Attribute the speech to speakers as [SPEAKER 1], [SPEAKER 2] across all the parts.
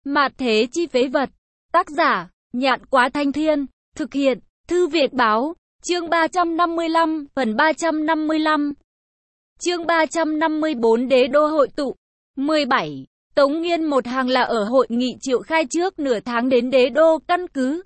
[SPEAKER 1] Mạt thế chi phế vật. Tác giả, Nhạn Quá Thanh Thiên. Thực hiện, Thư Việt Báo. Chương 355, phần 355. Chương 354 Đế đô hội tụ. 17. Tống Nghiên một hàng là ở hội nghị triệu khai trước nửa tháng đến đế đô căn cứ.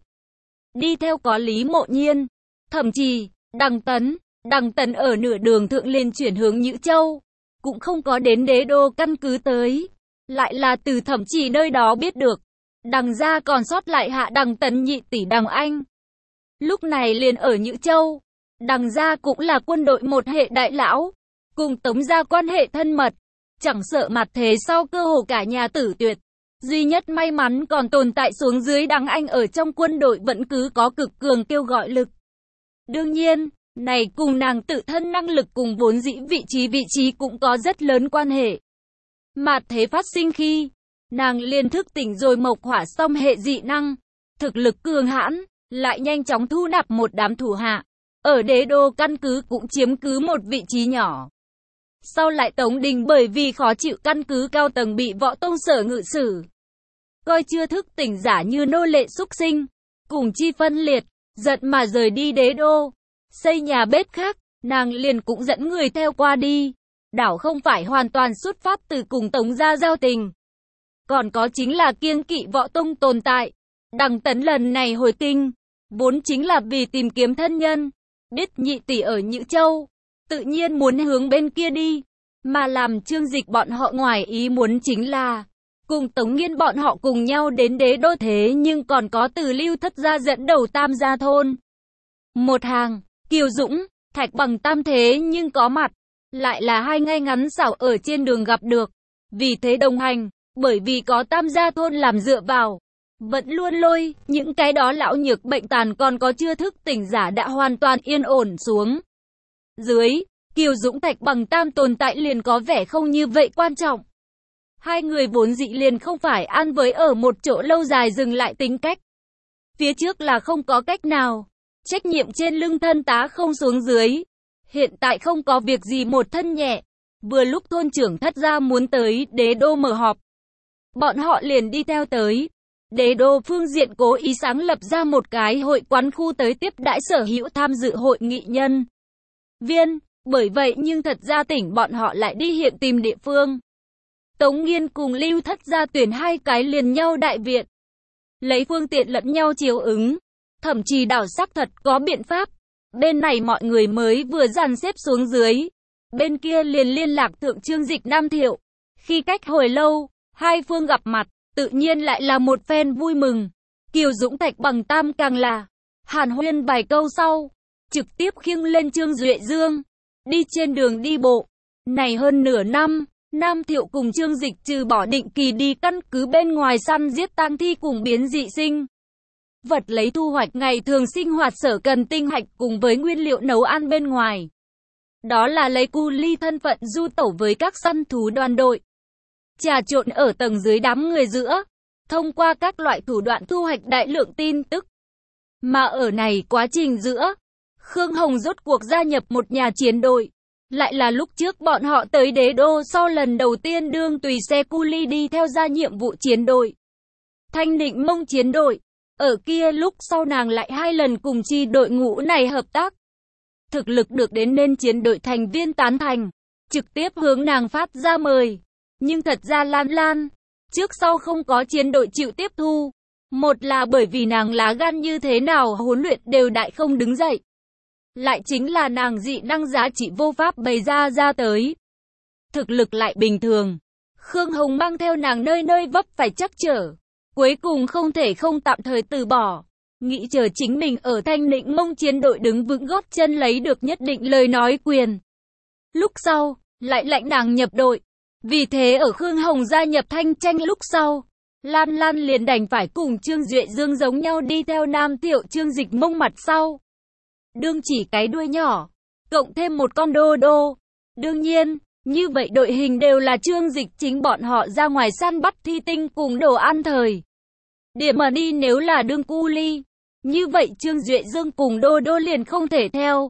[SPEAKER 1] Đi theo có Lý Mộ Nhiên, Thẩm Trì, Đằng Tấn. Đằng Tấn ở nửa đường thượng liền chuyển hướng Nhữ Châu, cũng không có đến đế đô căn cứ tới. Lại là từ Thẩm Trì nơi đó biết được, Đằng gia còn sót lại hạ Đằng Tấn nhị tỷ Đằng Anh. Lúc này liền ở Nhữ Châu, Đằng gia cũng là quân đội một hệ đại lão, cùng Tống gia quan hệ thân mật, chẳng sợ mặt thế sau cơ hồ cả nhà tử tuyệt. Duy nhất may mắn còn tồn tại xuống dưới Đằng Anh ở trong quân đội vẫn cứ có cực cường kêu gọi lực. Đương nhiên, này cùng nàng tự thân năng lực cùng vốn dĩ vị trí cũng có rất lớn quan hệ. Mạt thế phát sinh khi, nàng liền thức tỉnh rồi mộc hỏa song hệ dị năng, thực lực cường hãn, lại nhanh chóng thu nạp một đám thủ hạ. Ở đế đô căn cứ cũng chiếm cứ một vị trí nhỏ. Sau lại Tống Đình bởi vì khó chịu căn cứ cao tầng bị Võ Tông Sở ngự xử, coi chưa thức tỉnh giả như nô lệ súc sinh, cùng chi phân liệt, giận mà rời đi đế đô, xây nhà bếp khác, nàng liền cũng dẫn người theo qua đi. Đảo không phải hoàn toàn xuất phát từ cùng Tống gia giao tình, còn có chính là kiêng kỵ Võ Tông tồn tại. Đằng Tấn lần này hồi kinh, vốn chính là vì tìm kiếm thân nhân, biết nhị tỷ ở Nhữ Châu, tự nhiên muốn hướng bên kia đi, mà làm Trương Dịch bọn họ ngoài ý muốn chính là cùng Tống Nghiên bọn họ cùng nhau đến đế đô, thế nhưng còn có Từ Lưu Thất gia dẫn đầu Tam gia thôn. Một hàng, Kiều Dũng, Thạch Bằng Tam thế nhưng có mặt, lại là hai ngay ngắn xảo ở trên đường gặp được, vì thế đồng hành, bởi vì có Tam gia thôn làm dựa vào, vẫn luôn lôi những cái đó lão nhược bệnh tàn còn có chưa thức tỉnh giả đã hoàn toàn yên ổn xuống. Dưới, Kiều Dũng Thạch Bằng Tam tồn tại liền có vẻ không như vậy quan trọng. Hai người vốn dị liền không phải ăn với ở một chỗ lâu dài dừng lại tính cách. Phía trước là không có cách nào, trách nhiệm trên lưng thân tá không xuống dưới. Hiện tại không có việc gì một thân nhẹ. Vừa lúc thôn trưởng Thất gia muốn tới đế đô mở họp, bọn họ liền đi theo tới. Đế đô phương diện cố ý sáng lập ra một cái hội quán khu tới tiếp đãi sở hữu tham dự hội nghị nhân viên. Bởi vậy nhưng thật ra tỉnh bọn họ lại đi hiện tìm địa phương. Tống Nghiên cùng Lưu Thất gia tuyển hai cái liền nhau đại viện, lấy phương tiện lẫn nhau chiếu ứng. Thậm chí đảo sắc thật có biện pháp. Bên này mọi người mới vừa dàn xếp xuống dưới, bên kia liền liên lạc thượng Trương Dịch Nam Thiệu. Khi cách hồi lâu, hai phương gặp mặt, tự nhiên lại là một phen vui mừng. Kiều Dũng Thạch Bằng Tam càng là hàn huyên vài câu sau, trực tiếp khiêng lên Trương Duệ Dương, đi trên đường đi bộ. Này hơn nửa năm, Nam Thiệu cùng Trương Dịch trừ bỏ định kỳ đi căn cứ bên ngoài săn giết tang thi cùng biến dị sinh vật lấy thu hoạch ngày thường sinh hoạt sở cần tinh hạch cùng với nguyên liệu nấu ăn bên ngoài. Đó là lấy cu ly thân phận du tẩu với các săn thú đoàn đội, trà trộn ở tầng dưới đám người giữa, thông qua các loại thủ đoạn thu hoạch đại lượng tin tức. Mà ở này quá trình giữa, Khương Hồng rốt cuộc gia nhập một nhà chiến đội. Lại là lúc trước bọn họ tới đế đô sau lần đầu tiên đương tùy xe cu ly đi theo ra nhiệm vụ chiến đội Thanh Định Mông chiến đội. Ở kia lúc sau nàng lại hai lần cùng chi đội ngũ này hợp tác. Thực lực được đến nên chiến đội thành viên tán thành, trực tiếp hướng nàng phát ra mời. Nhưng thật ra Lan trước sau không có chiến đội chịu tiếp thu. Một là bởi vì nàng lá gan như thế nào huấn luyện đều đại không đứng dậy. Lại chính là nàng dị năng giá trị vô pháp bày ra tới. Thực lực lại bình thường. Khương Hồng mang theo nàng nơi nơi vấp phải trắc trở. Cuối cùng không thể không tạm thời từ bỏ. Nghĩ chờ chính mình ở Thanh Định Mông chiến đội đứng vững gót chân lấy được nhất định lời nói quyền. Lúc sau, lại lãnh nàng nhập đội. Vì thế ở Khương Hồng gia nhập Thanh Tranh lúc sau, Lan liền đành phải cùng Trương Duệ Dương giống nhau đi theo Nam Thiệu Trương Dịch Mông mặt sau. Đương chỉ cái đuôi nhỏ, cộng thêm một con đô đô. Đương nhiên, như vậy đội hình đều là Trương Dịch chính bọn họ ra ngoài săn bắt thi tinh cùng đồ ăn thời điểm mà đi. Nếu là đương cu ly, như vậy Trương Duệ Dương cùng đô đô liền không thể theo.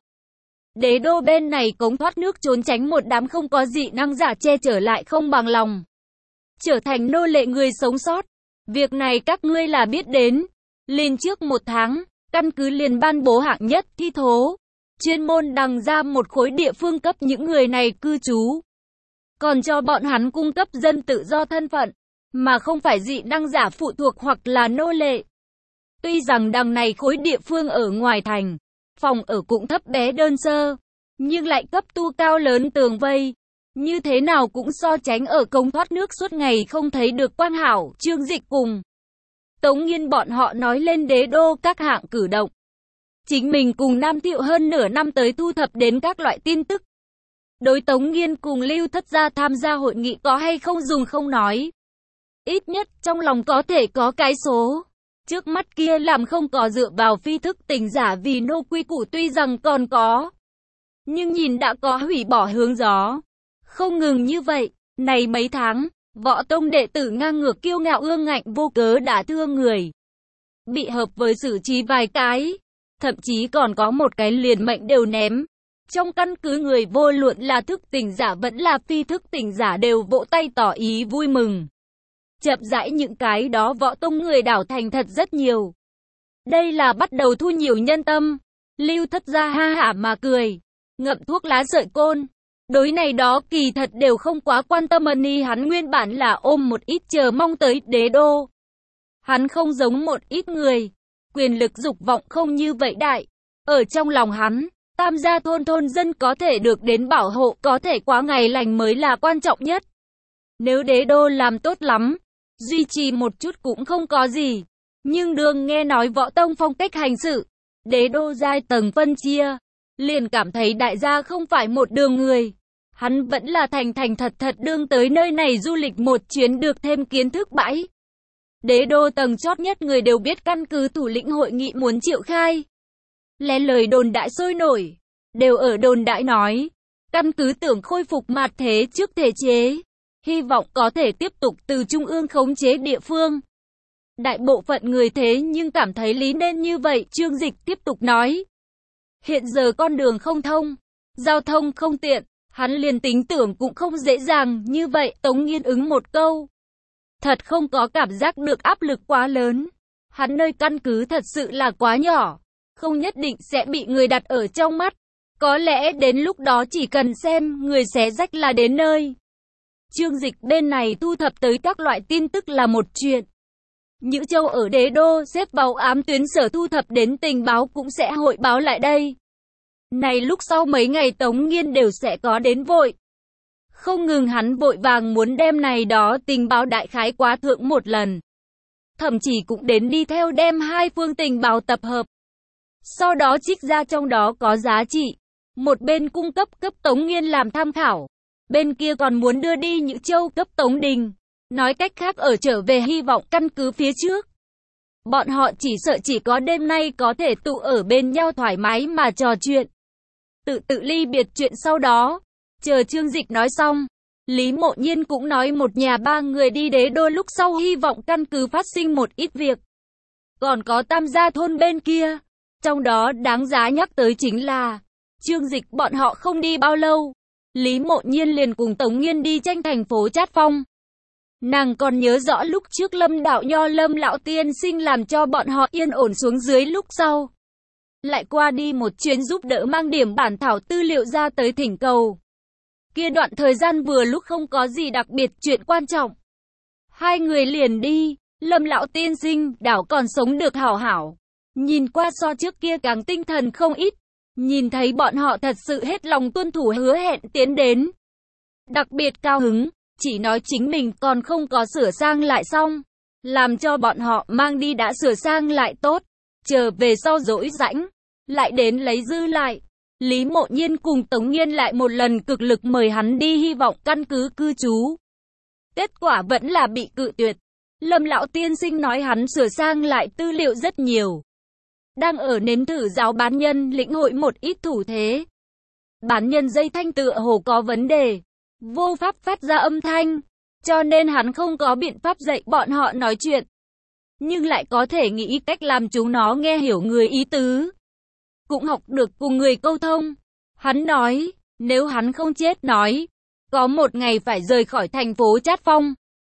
[SPEAKER 1] Đế đô bên này cống thoát nước trốn tránh một đám không có dị năng giả che chở lại không bằng lòng trở thành nô lệ người sống sót. Việc này các ngươi là biết đến. Liền trước 1 tháng, căn cứ liền ban bố hạng nhất thi thố. Chuyên môn đằng ra một khối địa phương cấp những người này cư trú. Còn cho bọn hắn cung cấp dân tự do thân phận, mà không phải dị năng giả phụ thuộc hoặc là nô lệ. Tuy rằng đằng này khối địa phương ở ngoài thành, phòng ở cũng thấp bé đơn sơ, nhưng lại cấp tu cao lớn tường vây. Như thế nào cũng so tránh ở cống thoát nước suốt ngày không thấy được quan hảo. Trương Dịch cùng Tống Nghiên bọn họ nói lên đế đô các hạng cử động. Chính mình cùng Nam Thiệu hơn nửa năm tới thu thập đến các loại tin tức. Đối Tống Nghiên cùng Lưu Thất Gia tham gia hội nghị có hay không dùng không nói. Ít nhất trong lòng có thể có cái số. Trước mắt kia làm không có dựa vào phi thức tỉnh giả vì nô quy củ tuy rằng còn có. Nhưng nhìn đã có hủy bỏ hướng gió. Không ngừng như vậy, này mấy tháng, võ tông đệ tử ngang ngược kiêu ngạo ương ngạnh vô cớ đã thương người. Bị hợp với xử trí vài cái, thậm chí còn có một cái liền mệnh đều ném. Trong căn cứ người vô luận là thức tỉnh giả vẫn là phi thức tỉnh giả đều vỗ tay tỏ ý vui mừng. Chậm rãi những cái đó võ tông người đảo thành thật rất nhiều. Đây là bắt đầu thu nhiều nhân tâm. Lưu Thất Gia ha hả mà cười, ngậm thuốc lá sợi côn. Đối này đó kỳ thật đều không quá quan tâm ni hắn nguyên bản là ôm một ít chờ mong tới đế đô. Hắn không giống một ít người, quyền lực dục vọng không như vậy đại. Ở trong lòng hắn, Tam gia thôn thôn dân có thể được đến bảo hộ, có thể quá ngày lành mới là quan trọng nhất. Nếu đế đô làm tốt lắm, duy trì một chút cũng không có gì. Nhưng đường nghe nói võ tông phong cách hành sự, đế đô giai tầng phân chia, liền cảm thấy đại gia không phải một đường người. Hắn vẫn là thành thật thật đương tới nơi này du lịch một chuyến được thêm kiến thức bãi. Đế đô tầng chót nhất người đều biết căn cứ thủ lĩnh hội nghị muốn triệu khai. Lẽ lời đồn đại sôi nổi, đều ở đồn đại nói, căn cứ tưởng khôi phục mạt thế trước thể chế, hy vọng có thể tiếp tục từ trung ương khống chế địa phương. Đại bộ phận người thế nhưng cảm thấy lý nên như vậy. Trương Dịch tiếp tục nói, hiện giờ con đường không thông, giao thông không tiện, hắn liền tính tưởng cũng không dễ dàng như vậy. Tống Nghiên ứng một câu, thật không có cảm giác được áp lực quá lớn. Hắn nơi căn cứ thật sự là quá nhỏ, không nhất định sẽ bị người đặt ở trong mắt. Có lẽ đến lúc đó chỉ cần xem người xé rách là đến nơi. Trương Dịch bên này thu thập tới các loại tin tức là một chuyện. Nhữ Châu ở đế đô xếp vào ám tuyến sở thu thập đến tình báo cũng sẽ hội báo lại đây. Này lúc sau mấy ngày Tống Nghiên đều sẽ có đến vội. Không ngừng hắn vội vàng muốn đem này đó tình báo đại khái quá thượng một lần. Thậm chí cũng đến đi theo đem hai phương tình báo tập hợp. Sau đó trích ra trong đó có giá trị. Một bên cung cấp Tống Nghiên làm tham khảo. Bên kia còn muốn đưa đi Nhữ Châu cấp Tống Đình. Nói cách khác ở trở về hy vọng căn cứ phía trước. Bọn họ chỉ sợ chỉ có đêm nay có thể tụ ở bên nhau thoải mái mà trò chuyện. Tự ly biệt chuyện sau đó. Chờ Trương Dịch nói xong, Lý Mộ Nhiên cũng nói một nhà ba người đi đế đô lúc sau hy vọng căn cứ phát sinh một ít việc. Còn có Tam gia thôn bên kia. Trong đó đáng giá nhắc tới chính là Trương Dịch bọn họ không đi bao lâu, Lý Mộ Nhiên liền cùng Tống Nghiên đi tranh thành phố Trát Phong. Nàng còn nhớ rõ lúc trước Lâm Đạo Nho Lâm lão tiên sinh làm cho bọn họ yên ổn xuống dưới lúc sau. Lại qua đi một chuyến giúp đỡ mang điểm bản thảo tư liệu ra tới thỉnh cầu. Kia đoạn thời gian vừa lúc không có gì đặc biệt chuyện quan trọng. Hai người liền đi, Lâm lão tiên sinh đảo còn sống được hảo hảo. Nhìn qua so trước kia càng tinh thần không ít. Nhìn thấy bọn họ thật sự hết lòng tuân thủ hứa hẹn tiến đến. Đặc biệt cao hứng, chỉ nói chính mình còn không có sửa sang lại xong. Làm cho bọn họ mang đi đã sửa sang lại tốt. Chờ về sau rỗi rãnh, lại đến lấy dư lại. Lý Mộ Nhiên cùng Tống Nghiên lại một lần cực lực mời hắn đi hy vọng căn cứ cư trú. Kết quả vẫn là bị cự tuyệt. Lâm lão tiên sinh nói hắn sửa sang lại tư liệu rất nhiều. Đang ở nếm thử giáo bán nhân lĩnh hội một ít thủ thế. Bán nhân dây thanh tựa hồ có vấn đề, vô pháp phát ra âm thanh, cho nên hắn không có biện pháp dạy bọn họ nói chuyện. Nhưng lại có thể nghĩ cách làm chúng nó nghe hiểu người ý tứ. Cũng học được cùng người câu thông. Hắn nói, nếu hắn không chết nói, có một ngày phải rời khỏi thành phố Trát Phong.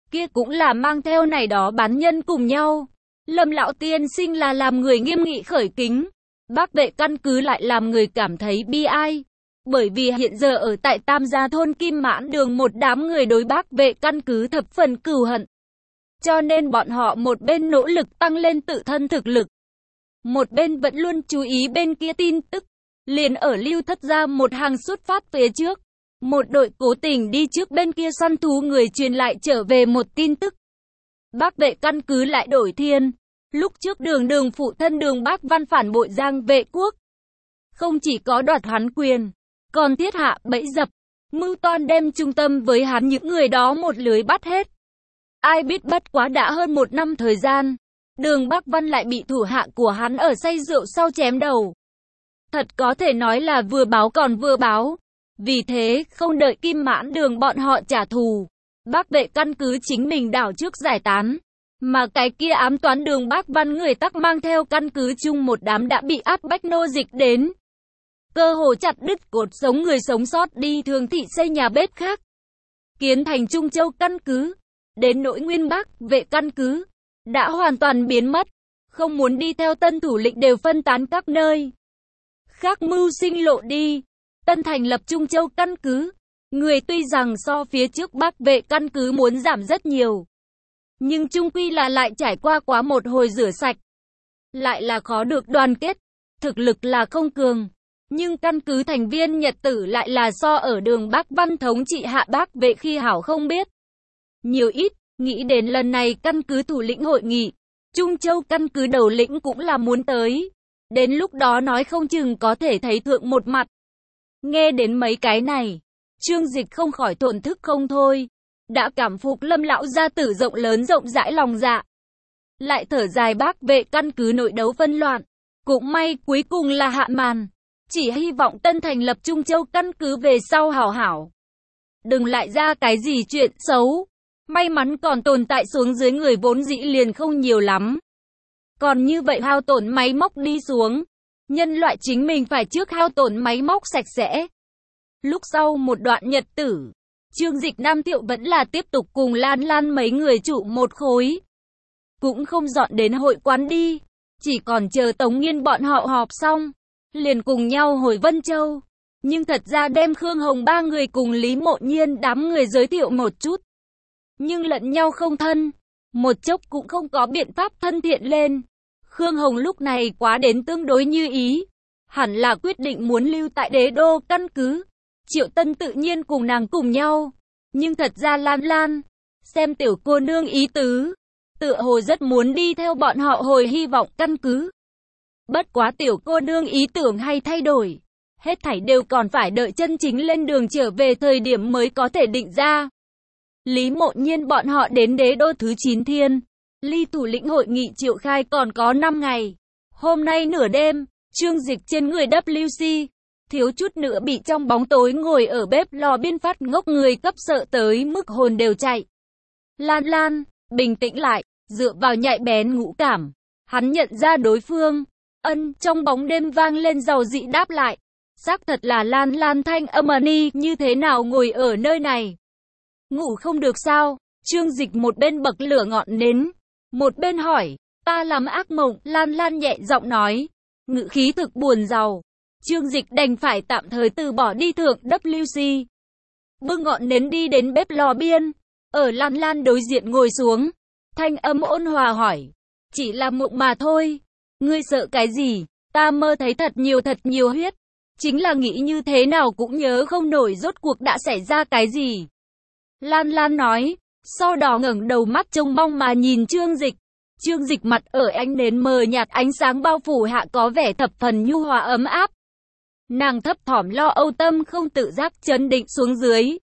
[SPEAKER 1] kia cũng là mang theo này đó bán nhân cùng nhau. Lâm lão tiên sinh là làm người nghiêm nghị khởi kính, Bắc Vệ căn cứ lại làm người cảm thấy bi ai. Bởi vì hiện giờ ở tại Tam Gia thôn Kim Mãn Đường một đám người đối Bắc Vệ căn cứ thập phần cừu hận. Cho nên bọn họ một bên nỗ lực tăng lên tự thân thực lực, một bên vẫn luôn chú ý bên kia tin tức. Liền ở Lưu Thất Gia một hàng xuất phát phía trước, một đội cố tình đi trước bên kia săn thú người truyền lại trở về một tin tức. Bắc Vệ căn cứ lại đổi thiên. Lúc trước Đường phụ thân Đường Bác Văn phản bội Giang Vệ quốc, không chỉ có đoạt hắn quyền, còn thiết hạ bẫy dập, mưu toan đem trung tâm với hắn những người đó một lưới bắt hết. Ai biết bất quá đã hơn 1 năm thời gian, Đường Bác Văn lại bị thủ hạ của hắn ở say rượu sau chém đầu. Thật có thể nói là vừa báo còn vừa báo. Vì thế, không đợi Kim Mãn Đường bọn họ trả thù, Bắc Vệ căn cứ chính mình đảo trước giải tán. Mà cái kia ám toán Đường Bác Văn người tắc mang theo căn cứ chung một đám đã bị áp bách nô dịch đến. Cơ hồ chặt đứt cột sống người sống sót đi Thường thị xây nhà bếp khác. Kiến thành Trung Châu căn cứ, đến nỗi Nguyên Bắc Vệ căn cứ, đã hoàn toàn biến mất. Không muốn đi theo tân thủ lĩnh đều phân tán các nơi khác mưu sinh lộ đi. Tân thành lập Trung Châu căn cứ, người tuy rằng so phía trước Bắc Vệ căn cứ muốn giảm rất nhiều, nhưng chung quy là lại trải qua quá một hồi rửa sạch, lại là khó được đoàn kết, thực lực là không cường, nhưng căn cứ thành viên nhật tử lại là so ở Đường Bác Văn thống trị hạ Bắc Vệ khi hảo không biết nhiều ít. Nghĩ đến lần này căn cứ thủ lĩnh hội nghị, Trung Châu căn cứ đầu lĩnh cũng là muốn tới, đến lúc đó nói không chừng có thể thấy thượng một mặt. Nghe đến mấy cái này, Trương Dịch không khỏi thổn thức không thôi, đã cảm phục Lâm lão gia tử rộng lớn rộng rãi lòng dạ. Lại thở dài Bắc Vệ căn cứ nội đấu phân loạn, cũng may cuối cùng là hạ màn, chỉ hy vọng tân thành lập Trung Châu căn cứ về sau hảo hảo, đừng lại ra cái gì chuyện xấu. May mắn còn tồn tại xuống dưới người vốn dĩ liền không nhiều lắm. Còn như vậy hao tổn máy móc đi xuống, nhân loại chính mình phải trước hao tổn máy móc sạch sẽ. Lúc sau một đoạn nhật tử, Trương Dịch Nam Thiệu vẫn là tiếp tục cùng Lan Lan mấy người trụ một khối. Cũng không dọn đến hội quán đi, chỉ còn chờ Tống Nghiên bọn họ họp xong, liền cùng nhau hồi Vân Châu. Nhưng thật ra đem Khương Hồng ba người cùng Lý Mộ Nhiên đám người giới thiệu một chút. Nhưng lẫn nhau không thân, một chốc cũng không có biện pháp thân thiện lên. Khương Hồng lúc này quá đến tương đối như ý, hẳn là quyết định muốn lưu tại Đế Đô căn cứ. Triệu Tân tự nhiên cùng nàng cùng nhau, nhưng thật ra Lan Lan, xem tiểu cô nương ý tứ, tựa hồ rất muốn đi theo bọn họ hồi hy vọng căn cứ. Bất quá tiểu cô nương ý tưởng hay thay đổi, hết thảy đều còn phải đợi chân chính lên đường trở về thời điểm mới có thể định ra. Lý Mộ Nhiên bọn họ đến Đế Đô thứ 9 thiên, ly thủ lĩnh hội nghị triệu khai còn có 5 ngày. Hôm nay nửa đêm, Trương Dịch trên người WC, thiếu chút nữa bị trong bóng tối ngồi ở bếp lò biên phát ngốc người cấp sợ tới mức hồn đều chạy. Lan Lan, bình tĩnh lại, dựa vào nhạy bén ngũ cảm, hắn nhận ra đối phương. Trong bóng đêm vang lên giàu dị đáp lại. Xác thật là Lan Lan thanh âm như thế nào ngồi ở nơi này. Ngủ không được sao? Trương Dịch một bên bậc lửa ngọn nến, một bên hỏi, ta làm ác mộng. Lan Lan nhẹ giọng nói, ngữ khí thực buồn rầu. Trương Dịch đành phải tạm thời từ bỏ đi thượng WC. Bưng ngọn nến đi đến bếp lò biên, ở Lan Lan đối diện ngồi xuống, thanh âm ôn hòa hỏi, chỉ là mộng mà thôi, ngươi sợ cái gì? Ta mơ thấy thật nhiều huyết, chính là nghĩ như thế nào cũng nhớ không nổi rốt cuộc đã xảy ra cái gì. Lan Lan nói, sau đó ngẩng đầu mắt trông mong mà nhìn Trương Dịch. Trương Dịch mặt ở ánh nến mờ nhạt ánh sáng bao phủ hạ có vẻ thập phần nhu hòa ấm áp. Nàng thấp thỏm lo âu tâm không tự giác chấn định xuống dưới.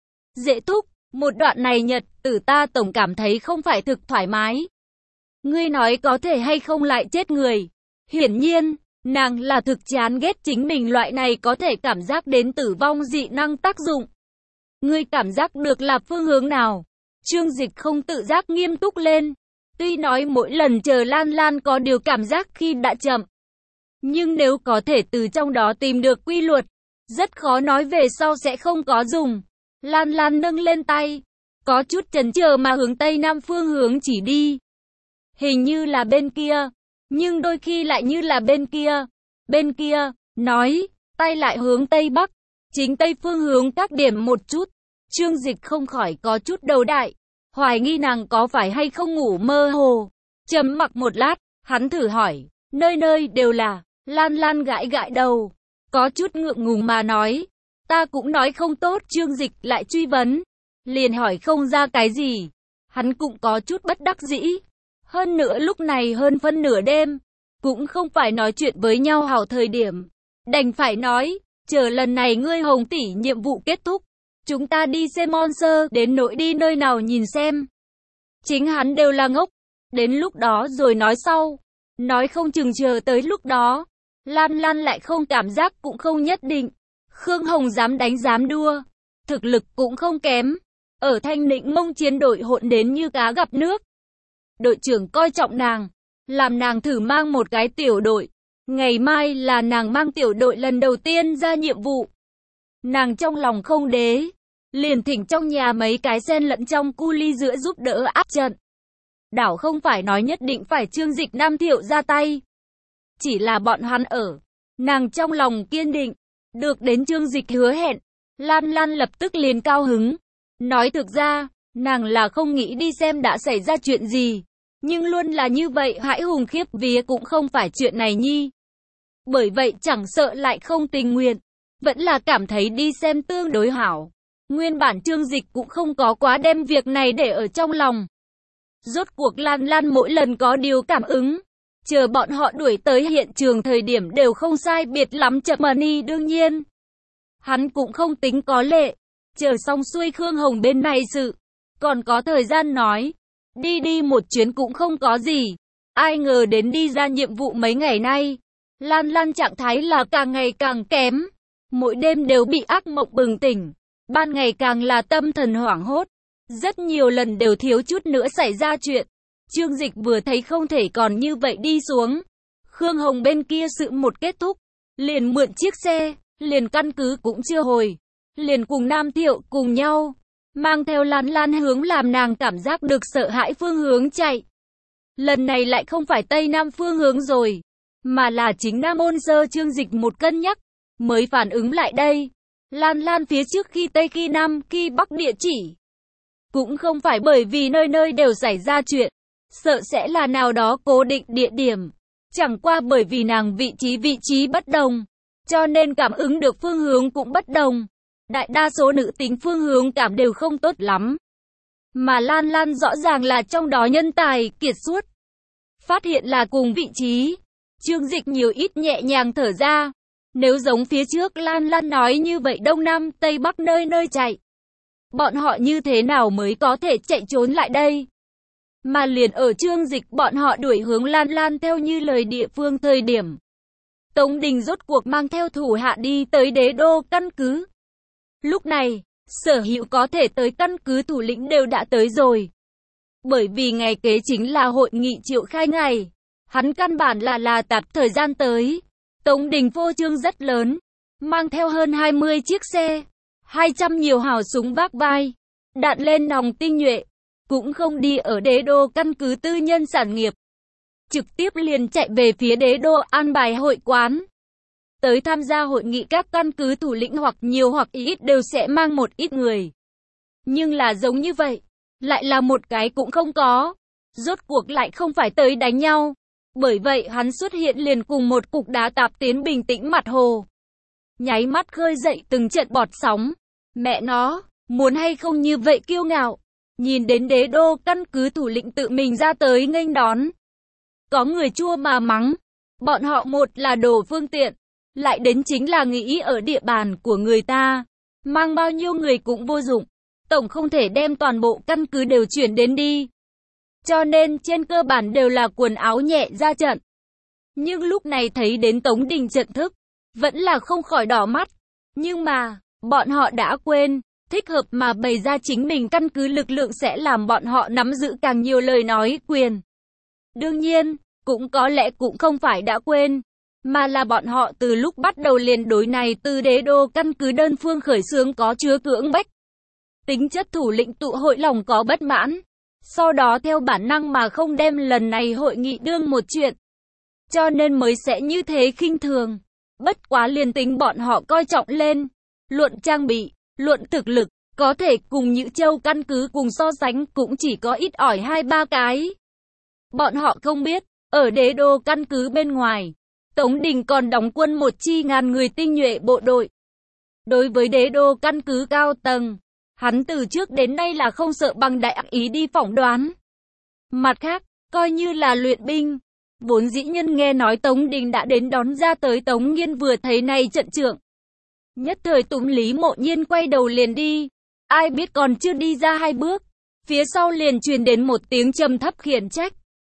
[SPEAKER 1] Dễ thúc, một đoạn này nhật tử ta tổng cảm thấy không phải thực thoải mái. Ngươi nói có thể hay không lại chết người. Hiển nhiên, nàng là thực chán ghét chính mình loại này có thể cảm giác đến tử vong dị năng tác dụng. Ngươi cảm giác được là phương hướng nào? Trương Dịch không tự giác nghiêm túc lên. Tuy nói mỗi lần chờ Lan Lan có điều cảm giác khi đã chậm, nhưng nếu có thể từ trong đó tìm được quy luật, rất khó nói về sau sẽ không có dùng. Lan Lan nâng lên tay, có chút chần chờ mà hướng Tây Nam phương hướng chỉ đi. Hình như là bên kia, nhưng đôi khi lại như là bên kia. Bên kia, nói, tay lại hướng Tây Bắc, chính Tây phương hướng các điểm một chút. Trương Dịch không khỏi có chút đầu đại, hoài nghi nàng có phải hay không ngủ mơ hồ. Trầm mặc một lát, hắn thử hỏi, nơi nơi đều là. Lan Lan gãi gãi đầu, có chút ngượng ngùng mà nói, ta cũng nói không tốt. Trương Dịch lại truy vấn, liền hỏi không ra cái gì. Hắn cũng có chút bất đắc dĩ. Hơn nữa lúc này hơn phân nửa đêm, cũng không phải nói chuyện với nhau hảo thời điểm. Đành phải nói, chờ lần này ngươi Hồng tỷ nhiệm vụ kết thúc, chúng ta đi xem monster, đến nỗi đi nơi nào nhìn xem. Chính hắn đều là ngốc, đến lúc đó rồi nói sau. Nói không chừng chờ tới lúc đó, Lan Lan lại không cảm giác cũng không nhất định. Khương Hồng dám đánh dám đua, thực lực cũng không kém. Ở Thanh Định Mông chiến đội hỗn đến như cá gặp nước. Đội trưởng coi trọng nàng, làm nàng thử mang một cái tiểu đội. Ngày mai là nàng mang tiểu đội lần đầu tiên ra nhiệm vụ. Nàng trong lòng không đế, liền thỉnh trong nhà mấy cái xen lẫn trong cu ly giữa giúp đỡ áp trận. Đảo không phải nói nhất định phải Trương Dịch Nam Thiệu ra tay. Chỉ là bọn hắn ở. Nàng trong lòng kiên định. Được đến Trương Dịch hứa hẹn. Lan Lan lập tức liền cao hứng. Nói thực ra, nàng là không nghĩ đi xem đã xảy ra chuyện gì. Nhưng luôn là như vậy hãi hùng khiếp vía cũng không phải chuyện này nhi. Bởi vậy chẳng sợ lại không tình nguyện. Vẫn là cảm thấy đi xem tương đối hảo. Nguyên bản Trương Dịch cũng không có quá đem việc này để ở trong lòng. Rốt cuộc Lan Lan mỗi lần có điều cảm ứng. Chờ bọn họ đuổi tới hiện trường thời điểm đều không sai biệt lắm chậm money đương nhiên. Hắn cũng không tính có lệ. Chờ xong xuôi Khương Hồng bên này sự. Còn có thời gian nói. Đi một chuyến cũng không có gì. Ai ngờ đến đi ra nhiệm vụ mấy ngày nay. Lan Lan trạng thái là càng ngày càng kém. Mỗi đêm đều bị ác mộng bừng tỉnh. Ban ngày càng là tâm thần hoảng hốt. Rất nhiều lần đều thiếu chút nữa xảy ra chuyện. Trương Dịch vừa thấy không thể còn như vậy đi xuống. Khương Hồng bên kia sự một kết thúc. Liền mượn chiếc xe. Liền căn cứ cũng chưa hồi. Liền cùng Nam Thiệu cùng nhau. Mang theo Lan Lan hướng làm nàng cảm giác được sợ hãi phương hướng chạy. Lần này lại không phải Tây Nam phương hướng rồi. Mà là chính Nam Ôn Sơ. Trương Dịch một cân nhắc. Mới phản ứng lại đây. Lan Lan phía trước khi Tây khi Nam khi Bắc địa chỉ. Cũng không phải bởi vì nơi nơi đều xảy ra chuyện. Sợ sẽ là nào đó cố định địa điểm. Chẳng qua bởi vì nàng vị trí bất đồng. Cho nên cảm ứng được phương hướng cũng bất đồng. Đại đa số nữ tính phương hướng cảm đều không tốt lắm. Mà Lan Lan rõ ràng là trong đó nhân tài kiệt xuất. Phát hiện là cùng vị trí. Trương Dịch nhiều ít nhẹ nhàng thở ra. Nếu giống phía trước Lan Lan nói như vậy Đông Nam Tây Bắc nơi nơi chạy. Bọn họ như thế nào mới có thể chạy trốn lại đây? Mà liền ở Trương Dịch bọn họ đuổi hướng Lan Lan theo như lời địa phương thời điểm. Tống Đình rốt cuộc mang theo thủ hạ đi tới đế đô căn cứ. Lúc này, sở hữu có thể tới căn cứ thủ lĩnh đều đã tới rồi. Bởi vì ngày kế chính là hội nghị triệu khai ngày. Hắn căn bản là tạp thời gian tới. Tống Đình phô trương rất lớn. Mang theo hơn 20 chiếc xe. 200 nhiều hào súng vác vai. Đạn lên nòng tinh nhuệ. Cũng không đi ở đế đô căn cứ tư nhân sản nghiệp. Trực tiếp liền chạy về phía đế đô an bài hội quán. Tới tham gia hội nghị các căn cứ thủ lĩnh hoặc nhiều hoặc ít đều sẽ mang một ít người. Nhưng là giống như vậy. Lại là một cái cũng không có. Rốt cuộc lại không phải tới đánh nhau. Bởi vậy hắn xuất hiện liền cùng một cục đá tạp tiến bình tĩnh mặt hồ. Nháy mắt khơi dậy từng trận bọt sóng. Mẹ nó, muốn hay không như vậy kiêu ngạo. Nhìn đến đế đô căn cứ thủ lĩnh tự mình ra tới nghênh đón. Có người chua mà mắng. Bọn họ một là đồ phương tiện. Lại đến chính là nghĩ ở địa bàn của người ta. Mang bao nhiêu người cũng vô dụng. Tổng không thể đem toàn bộ căn cứ đều chuyển đến đi. Cho nên trên cơ bản đều là quần áo nhẹ ra trận. Nhưng lúc này thấy đến Tống Đình trận thức. Vẫn là không khỏi đỏ mắt. Nhưng mà, bọn họ đã quên. Thích hợp mà bày ra chính mình căn cứ lực lượng sẽ làm bọn họ nắm giữ càng nhiều lời nói quyền. Đương nhiên, cũng có lẽ cũng không phải đã quên. Mà là bọn họ từ lúc bắt đầu liền đối này từ đế đô căn cứ đơn phương khởi xướng có chứa cưỡng bách. Tính chất thủ lĩnh tụ hội lòng có bất mãn, sau đó theo bản năng mà không đem lần này hội nghị đương một chuyện, cho nên mới sẽ như thế khinh thường. Bất quá liền tính bọn họ coi trọng lên, luận trang bị, luận thực lực, có thể cùng Nhữ Châu căn cứ cùng so sánh cũng chỉ có ít ỏi 2-3 cái. Bọn họ không biết, ở đế đô căn cứ bên ngoài, Tống Đình còn đóng quân một chi ngàn người tinh nhuệ bộ đội. Đối với đế đô căn cứ cao tầng, hắn từ trước đến nay là không sợ bằng đại ác ý đi phỏng đoán. Mặt khác, coi như là luyện binh, vốn dĩ nhân nghe nói Tống Đình đã đến đón ra tới, Tống Nghiên vừa thấy này trận trưởng, nhất thời túm Lý Mộ Nhiên quay đầu liền đi. Ai biết còn chưa đi ra 2 bước, phía sau liền truyền đến một tiếng trầm thấp khiển trách.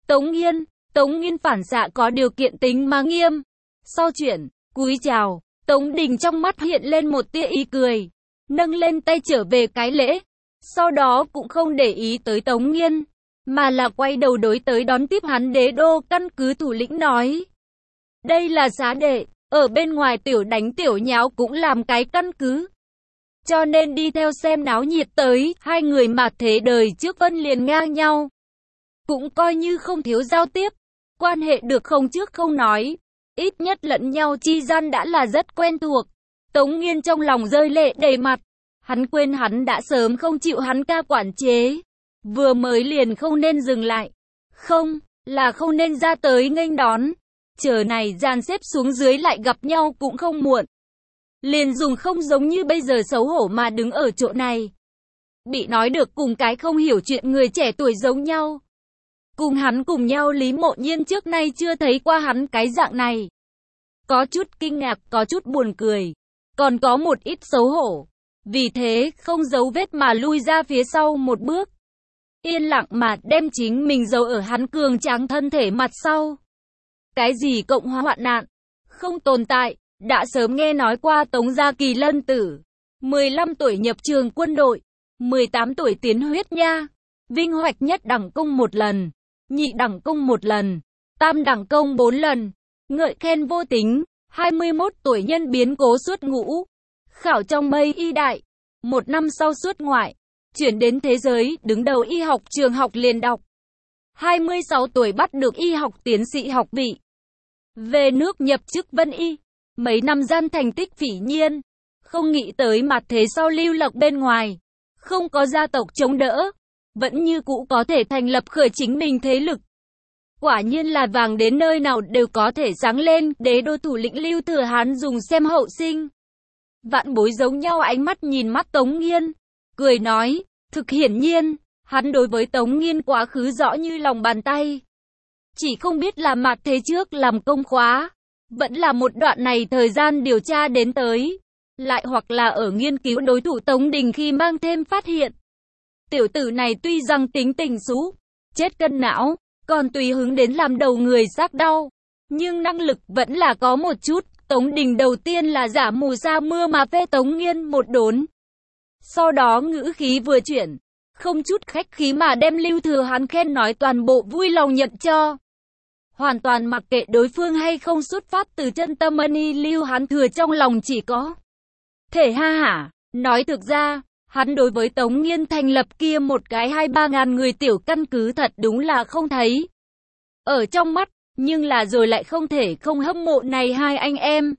[SPEAKER 1] Tống Nghiên phản xạ có điều kiện tính mà nghiêm. Sau chuyện, cúi chào, Tống Đình trong mắt hiện lên một tia ý cười, nâng lên tay trở về cái lễ. Sau đó cũng không để ý tới Tống Nghiên, mà là quay đầu đối tới đón tiếp hắn đế đô căn cứ thủ lĩnh nói. Đây là xá đệ, ở bên ngoài tiểu đánh tiểu nháo cũng làm cái căn cứ. Cho nên đi theo xem náo nhiệt tới, hai người mà thế đời trước vân liền ngang nhau. Cũng coi như không thiếu giao tiếp, quan hệ được không trước không nói, ít nhất lẫn nhau chi gian đã là rất quen thuộc. Tống Nghiên trong lòng rơi lệ đầy mặt, hắn quên hắn đã sớm không chịu hắn ca quản chế, vừa mới liền không nên dừng lại, không nên ra tới nghênh đón, chờ này dàn xếp xuống dưới lại gặp nhau cũng không muộn. Liền dùng không giống như bây giờ xấu hổ mà đứng ở chỗ này. Bị nói được cùng cái không hiểu chuyện người trẻ tuổi giống nhau. Cùng hắn cùng nhau Lý Mộ Nhiên trước nay chưa thấy qua hắn cái dạng này. Có chút kinh ngạc, có chút buồn cười, còn có một ít xấu hổ. Vì thế không giấu vết mà lui ra phía sau một bước. Yên lặng mà đem chính mình giấu ở hắn cường tráng thân thể mặt sau. Cái gì cộng hóa hoạn nạn, không tồn tại. Đã sớm nghe nói qua Tống gia Kỳ Lân tử, 15 tuổi nhập trường quân đội, 18 tuổi tiến huyết nha, vinh hoạch nhất đẳng công 1 lần, nhị đẳng công 1 lần, tam đẳng công 4 lần, ngợi khen vô tính, 21 tuổi nhân biến cố xuất ngũ, khảo trong mây y đại, 1 năm sau xuất ngoại, chuyển đến thế giới đứng đầu y học trường học liền đọc, 26 tuổi bắt được y học tiến sĩ học vị, về nước nhập chức Vân Y. Mấy năm gian thành tích phỉ nhiên, không nghĩ tới mặt thế sau lưu lạc bên ngoài, không có gia tộc chống đỡ, vẫn như cũ có thể thành lập khởi chính mình thế lực. Quả nhiên là vàng đến nơi nào đều có thể sáng lên, đế đô thủ lĩnh Lưu Thừa Hán dùng xem hậu sinh. Vạn bối giống nhau ánh mắt nhìn mắt Tống Nghiên, cười nói, thực hiển nhiên, hắn đối với Tống Nghiên quá khứ rõ như lòng bàn tay. Chỉ không biết là mặt thế trước làm công khóa, vẫn là một đoạn này thời gian điều tra đến tới, lại hoặc là ở nghiên cứu đối thủ Tống Đình khi mang thêm phát hiện. Tiểu tử này tuy rằng tính tình xú, chết cân não, còn tùy hứng đến làm đầu người xác đau, nhưng năng lực vẫn là có một chút. Tống Đình đầu tiên là giả mù sa mưa mà phê Tống Nghiên một đốn. Sau đó ngữ khí vừa chuyển, không chút khách khí mà đem Lưu Thừa Hán khen nói toàn bộ vui lòng nhận cho. Hoàn toàn mặc kệ đối phương hay không xuất phát từ chân tâm ân y, Lưu Hán Thừa trong lòng chỉ có thể ha hả. Nói thực ra, hắn đối với Tống Nghiên thành lập kia một cái 2-3 ngàn người tiểu căn cứ thật đúng là không thấy ở trong mắt, nhưng là rồi lại không thể không hâm mộ này hai anh em.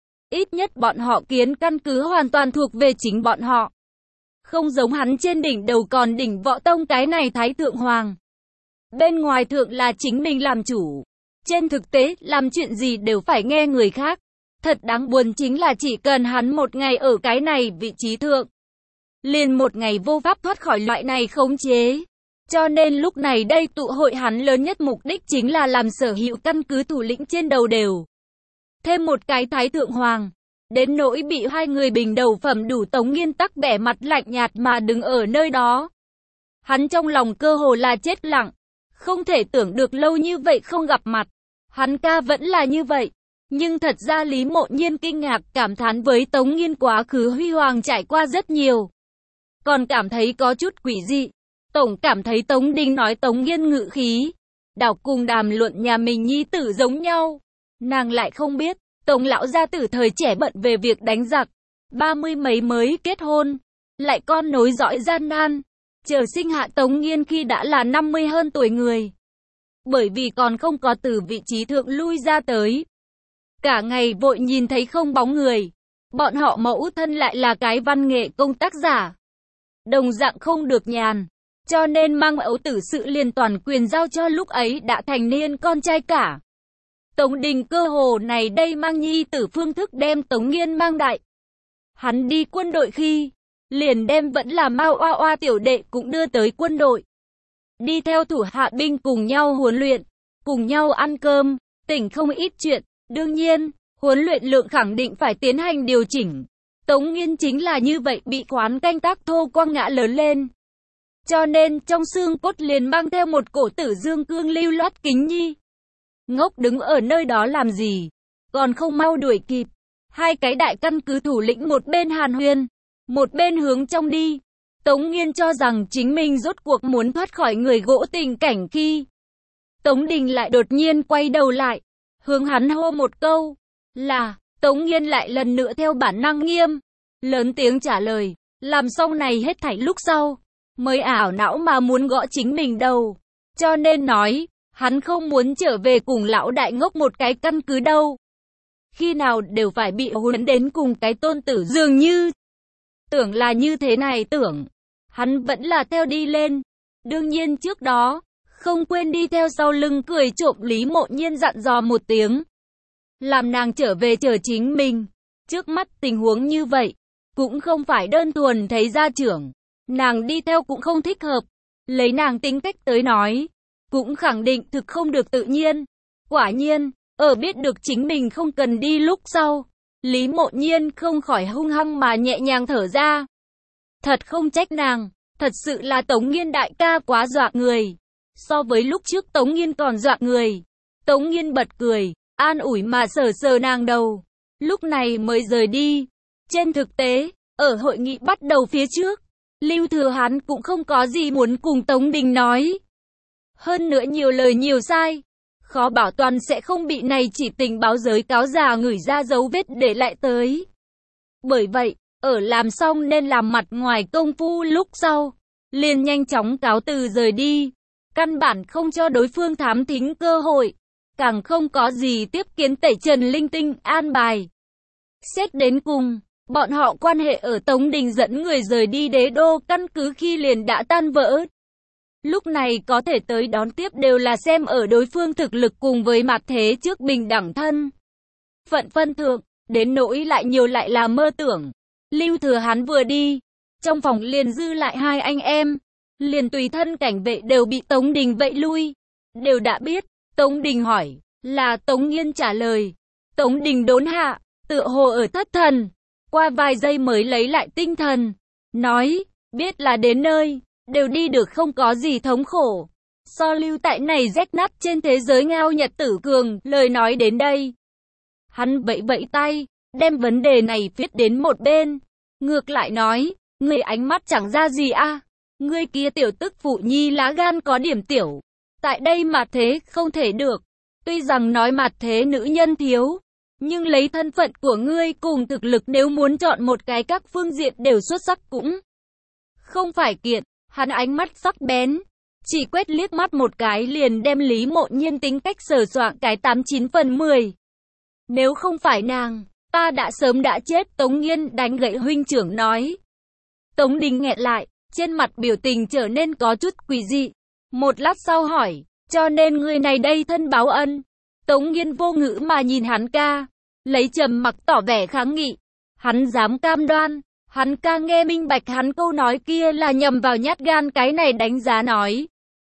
[SPEAKER 1] Ít nhất bọn họ kiến căn cứ hoàn toàn thuộc về chính bọn họ. Không giống hắn trên đỉnh đầu còn đỉnh Võ Tông cái này Thái Thượng Hoàng. Bên ngoài thượng là chính mình làm chủ. Trên thực tế, làm chuyện gì đều phải nghe người khác. Thật đáng buồn chính là chỉ cần hắn một ngày ở cái này vị trí thượng, liền một ngày vô pháp thoát khỏi loại này khống chế. Cho nên lúc này đây tụ hội hắn lớn nhất mục đích chính là làm sở hữu căn cứ thủ lĩnh trên đầu đều thêm một cái Thái Thượng Hoàng. Đến nỗi bị hai người bình đầu phẩm đủ Tống Nghiên tắc bẻ mặt lạnh nhạt mà đứng ở nơi đó. Hắn trong lòng cơ hồ là chết lặng. Không thể tưởng được lâu như vậy không gặp mặt, hắn ca vẫn là như vậy. Nhưng thật ra Lý Mộ Nhiên kinh ngạc cảm thán với Tống Nghiên quá khứ huy hoàng trải qua rất nhiều. Còn cảm thấy có chút quỷ dị. Tổng cảm thấy Tống Đình nói Tống Nghiên ngự khí, đảo cùng đàm luận nhà mình nhi tử giống nhau. Nàng lại không biết, Tống lão gia tử thời trẻ bận về việc đánh giặc, 30 mấy mới kết hôn. lại con nối dõi gian nan, chờ sinh hạ Tống Nghiên khi đã là 50 hơn tuổi người. Bởi vì còn không có từ vị trí thượng lui ra tới. Cả ngày vội nhìn thấy không bóng người. Bọn họ mẫu thân lại là cái văn nghệ công tác giả. Đồng dạng không được nhàn. Cho nên mang mẫu tử sự liền toàn quyền giao cho lúc ấy đã thành niên con trai cả. Tống Đình cơ hồ này đây mang nhi tử phương thức đem Tống Nghiên mang đại. Hắn đi quân đội khi, liền đem vẫn là Mao Oa Oa tiểu đệ cũng đưa tới quân đội. Đi theo thủ hạ binh cùng nhau huấn luyện, cùng nhau ăn cơm, tỉnh không ít chuyện. Đương nhiên, huấn luyện lượng khẳng định phải tiến hành điều chỉnh. Tống Nghiên chính là như vậy bị quán canh tác thô quang ngã lớn lên. Cho nên trong xương cốt liền mang theo một cổ tử dương cương lưu loát kính nhi. Ngốc đứng ở nơi đó làm gì, còn không mau đuổi kịp. Hai cái đại căn cứ thủ lĩnh một bên hàn huyên, một bên hướng trong đi. Tống Nghiên cho rằng chính mình rốt cuộc muốn thoát khỏi người gỗ tình cảnh khi Tống Đình lại đột nhiên quay đầu lại, hướng hắn hô một câu, là, Tống Nghiên lại lần nữa theo bản năng nghiêm, lớn tiếng trả lời, làm xong này hết thảy lúc sau, mới ảo não mà muốn gõ chính mình đầu, cho nên nói, hắn không muốn trở về cùng lão đại ngốc một cái căn cứ đâu. Khi nào đều phải bị huấn đến cùng cái tôn tử dường như. Tưởng là như thế này tưởng, hắn vẫn là theo đi lên. Đương nhiên trước đó, không quên đi theo sau lưng cười trộm Lý Mộ Nhiên dặn dò một tiếng. Làm nàng trở về chờ chính mình. Trước mắt tình huống như vậy, cũng không phải đơn thuần thấy gia trưởng. Nàng đi theo cũng không thích hợp. Lấy nàng tính cách tới nói, cũng khẳng định thực không được tự nhiên. Quả nhiên, ở biết được chính mình không cần đi lúc sau, Lý Mộ Nhiên không khỏi hung hăng mà nhẹ nhàng thở ra. Thật không trách nàng, thật sự là Tống Nghiên đại ca quá dọa người. So với lúc trước Tống Nghiên còn dọa người. Tống Nghiên bật cười, an ủi mà sờ sờ nàng đầu. Lúc này mới rời đi. Trên thực tế, ở hội nghị bắt đầu phía trước, Lưu Thừa hắn cũng không có gì muốn cùng Tống Đình nói. Hơn nữa nhiều lời nhiều sai. Khó bảo toàn sẽ không bị này chỉ tình báo giới cáo già ngửi ra dấu vết để lại tới. Bởi vậy, ở làm xong nên làm mặt ngoài công phu lúc sau, liền nhanh chóng cáo từ rời đi. Căn bản không cho đối phương thám thính cơ hội, càng không có gì tiếp kiến tẩy trần linh tinh an bài. Xét đến cùng, bọn họ quan hệ ở Tống Đình dẫn người rời đi đế đô căn cứ khi liền đã tan vỡ. Lúc này có thể tới đón tiếp đều là xem ở đối phương thực lực cùng với mặt thế trước bình đẳng thân. Phận phân thượng, đến nỗi lại nhiều lại là mơ tưởng. Lưu Thừa hắn vừa đi, trong phòng liền dư lại hai anh em. Liền tùy thân cảnh vệ đều bị Tống Đình vẫy lui. Đều đã biết, Tống Đình hỏi, là Tống Nghiên trả lời. Tống Đình đốn hạ, tựa hồ ở thất thần. Qua vài giây mới lấy lại tinh thần. Nói, biết là đến nơi, đều đi được không có gì thống khổ. So lưu tại này rách nát trên thế giới ngao nhật tử cường, lời nói đến đây. Hắn vẫy vẫy tay, đem vấn đề này viết đến một bên. Ngược lại nói, người ánh mắt chẳng ra gì a. Ngươi kia tiểu tức phụ nhi lá gan có điểm tiểu. Tại đây mặt thế không thể được. Tuy rằng nói mặt thế nữ nhân thiếu, nhưng lấy thân phận của ngươi cùng thực lực nếu muốn chọn một cái các phương diện đều xuất sắc cũng không phải kiện. Hắn ánh mắt sắc bén, chỉ quét liếc mắt một cái liền đem Lý Mộ Nhiên tính cách sờ soạng cái 89 phần 10. Nếu không phải nàng, ta đã sớm đã chết. Tống Nghiên đánh gậy huynh trưởng nói. Tống Đình nghẹn lại, trên mặt biểu tình trở nên có chút quỷ dị. Một lát sau hỏi, cho nên người này đây thân báo ân. Tống Nghiên vô ngữ mà nhìn hắn ca, lấy trầm mặc tỏ vẻ kháng nghị. Hắn dám cam đoan, hắn ca nghe minh bạch hắn câu nói kia là nhầm vào nhát gan cái này đánh giá nói.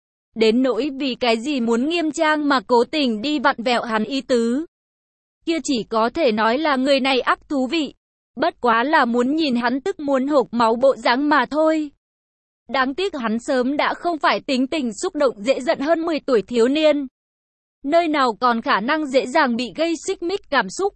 [SPEAKER 1] Đến nỗi vì cái gì muốn nghiêm trang mà cố tình đi vặn vẹo hắn ý tứ. Kia chỉ có thể nói là người này ác thú vị. Bất quá là muốn nhìn hắn tức muốn hộc máu bộ dáng mà thôi. Đáng tiếc hắn sớm đã không phải tính tình xúc động dễ giận hơn 10 tuổi thiếu niên. Nơi nào còn khả năng dễ dàng bị gây xích mích cảm xúc.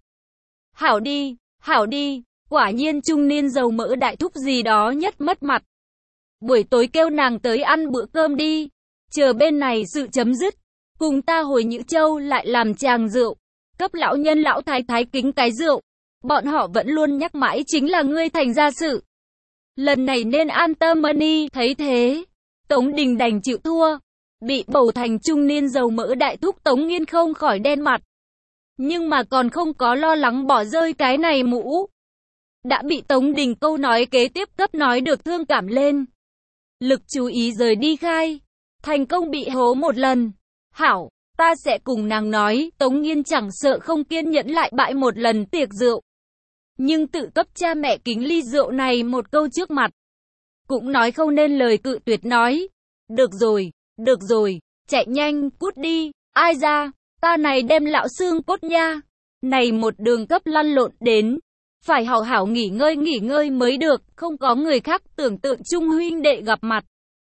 [SPEAKER 1] Hảo đi, quả nhiên trung niên dầu mỡ đại thúc gì đó nhất mất mặt. Buổi tối kêu nàng tới ăn bữa cơm đi, chờ bên này sự chấm dứt, cùng ta hồi Nhữ Châu lại làm tràng rượu, cấp lão nhân lão thái thái kính cái rượu. Bọn họ vẫn luôn nhắc mãi chính là ngươi thành gia sự. Lần này nên an tâm đi. Thấy thế, Tống Đình đành chịu thua. Bị bầu thành trung niên dầu mỡ đại thúc Tống Nghiên không khỏi đen mặt. Nhưng mà còn không có lo lắng bỏ rơi cái này mũ. Đã bị Tống Đình câu nói kế tiếp cấp nói được thương cảm lên. Lực chú ý rời đi khai. Thành công bị hố một lần. Hảo, ta sẽ cùng nàng nói. Tống Nghiên chẳng sợ không kiên nhẫn lại bại một lần tiệc rượu. Nhưng tự cấp cha mẹ kính ly rượu này một câu trước mặt. Cũng nói không nên lời cự tuyệt nói. Được rồi, chạy nhanh, cút đi. Ai ra, ta này đem lão xương cốt nha. Này một đường cấp lăn lộn đến. Phải hảo hảo nghỉ ngơi mới được, không có người khác tưởng tượng chung huynh đệ gặp mặt.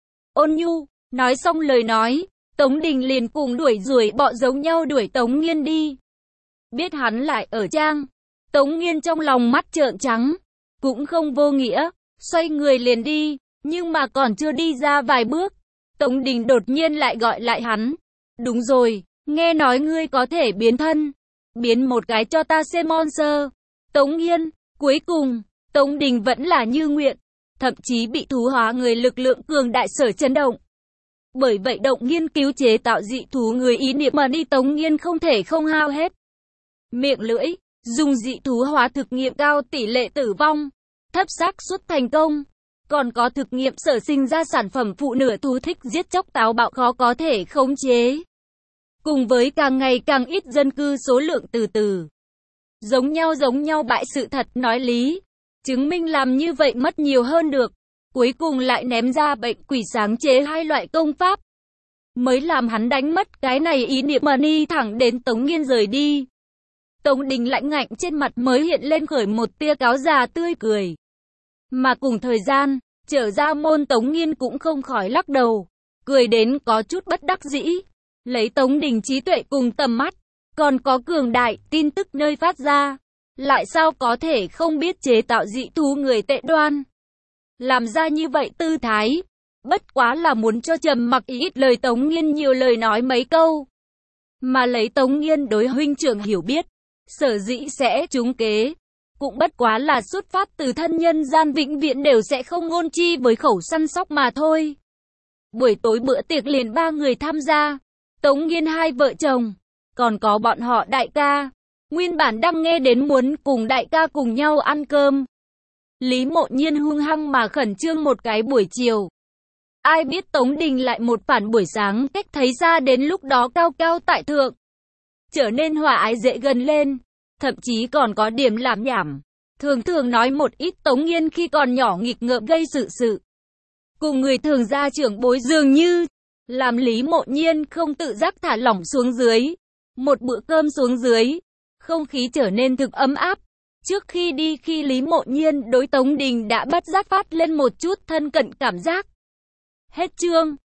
[SPEAKER 1] Ôn nhu, nói xong lời nói, Tống Đình liền cùng đuổi ruồi bọ giống nhau đuổi Tống Nghiên đi. Biết hắn lại ở trang, Tống Nghiên trong lòng mắt trợn trắng, cũng không vô nghĩa, xoay người liền đi, nhưng mà còn chưa đi ra vài bước, Tống Đình đột nhiên lại gọi lại hắn. Đúng rồi, nghe nói ngươi có thể biến thân, biến một cái cho ta xem monster. Tống Nghiên, cuối cùng, Tống Đình vẫn là như nguyện, thậm chí bị thú hóa người lực lượng cường đại sở chấn động. Bởi vậy động nghiên cứu chế tạo dị thú người ý niệm mà đi Tống Nghiên không thể không hao hết miệng lưỡi, dùng dị thú hóa thực nghiệm cao tỷ lệ tử vong, thấp xác suất thành công. Còn có thực nghiệm sở sinh ra sản phẩm phụ nửa thú thích giết chóc táo bạo khó có thể khống chế. Cùng với càng ngày càng ít dân cư số lượng từ từ giống nhau bại sự thật nói lý, chứng minh làm như vậy mất nhiều hơn được. Cuối cùng lại ném ra bệnh quỷ sáng chế hai loại công pháp. Mới làm hắn đánh mất cái này ý niệm mà đi thẳng đến Tống Nghiên rời đi. Tống Đình lãnh ngạnh trên mặt mới hiện lên khởi một tia cáo già tươi cười. Mà cùng thời gian, trở ra môn Tống Nghiên cũng không khỏi lắc đầu, cười đến có chút bất đắc dĩ. Lấy Tống Đình trí tuệ cùng tầm mắt, còn có cường đại tin tức nơi phát ra, lại sao có thể không biết chế tạo dị thú người tệ đoan. Làm ra như vậy tư thái, bất quá là muốn cho Trầm Mặc ít lời Tống Nghiên nhiều lời nói mấy câu. Mà lấy Tống Nghiên đối huynh trưởng hiểu biết, sở dĩ sẽ trúng kế, cũng bất quá là xuất phát từ thân nhân gian vĩnh viễn đều sẽ không ngôn chi với khẩu săn sóc mà thôi. Buổi tối bữa tiệc liền 3 người tham gia, Tống Nghiên hai vợ chồng, còn có bọn họ đại ca. Nguyên bản đang nghe đến muốn cùng đại ca cùng nhau ăn cơm. Lý Mộ Nhiên hung hăng mà khẩn trương một cái buổi chiều. Ai biết Tống Đình lại một phản buổi sáng cách thấy ra đến lúc đó cao cao tại thượng. Trở nên hòa ái dễ gần lên, thậm chí còn có điểm làm nhảm. Thường nói một ít Tống Nghiên khi còn nhỏ nghịch ngợm gây sự. Cùng người thường gia trưởng bối dường như, làm Lý Mộ Nhiên không tự giác thả lỏng xuống dưới. Một bữa cơm xuống dưới, không khí trở nên thực ấm áp. Trước khi đi khi Lý Mộ Nhiên đối Tống Đình đã bất giác phát lên một chút thân cận cảm giác. Hết chương.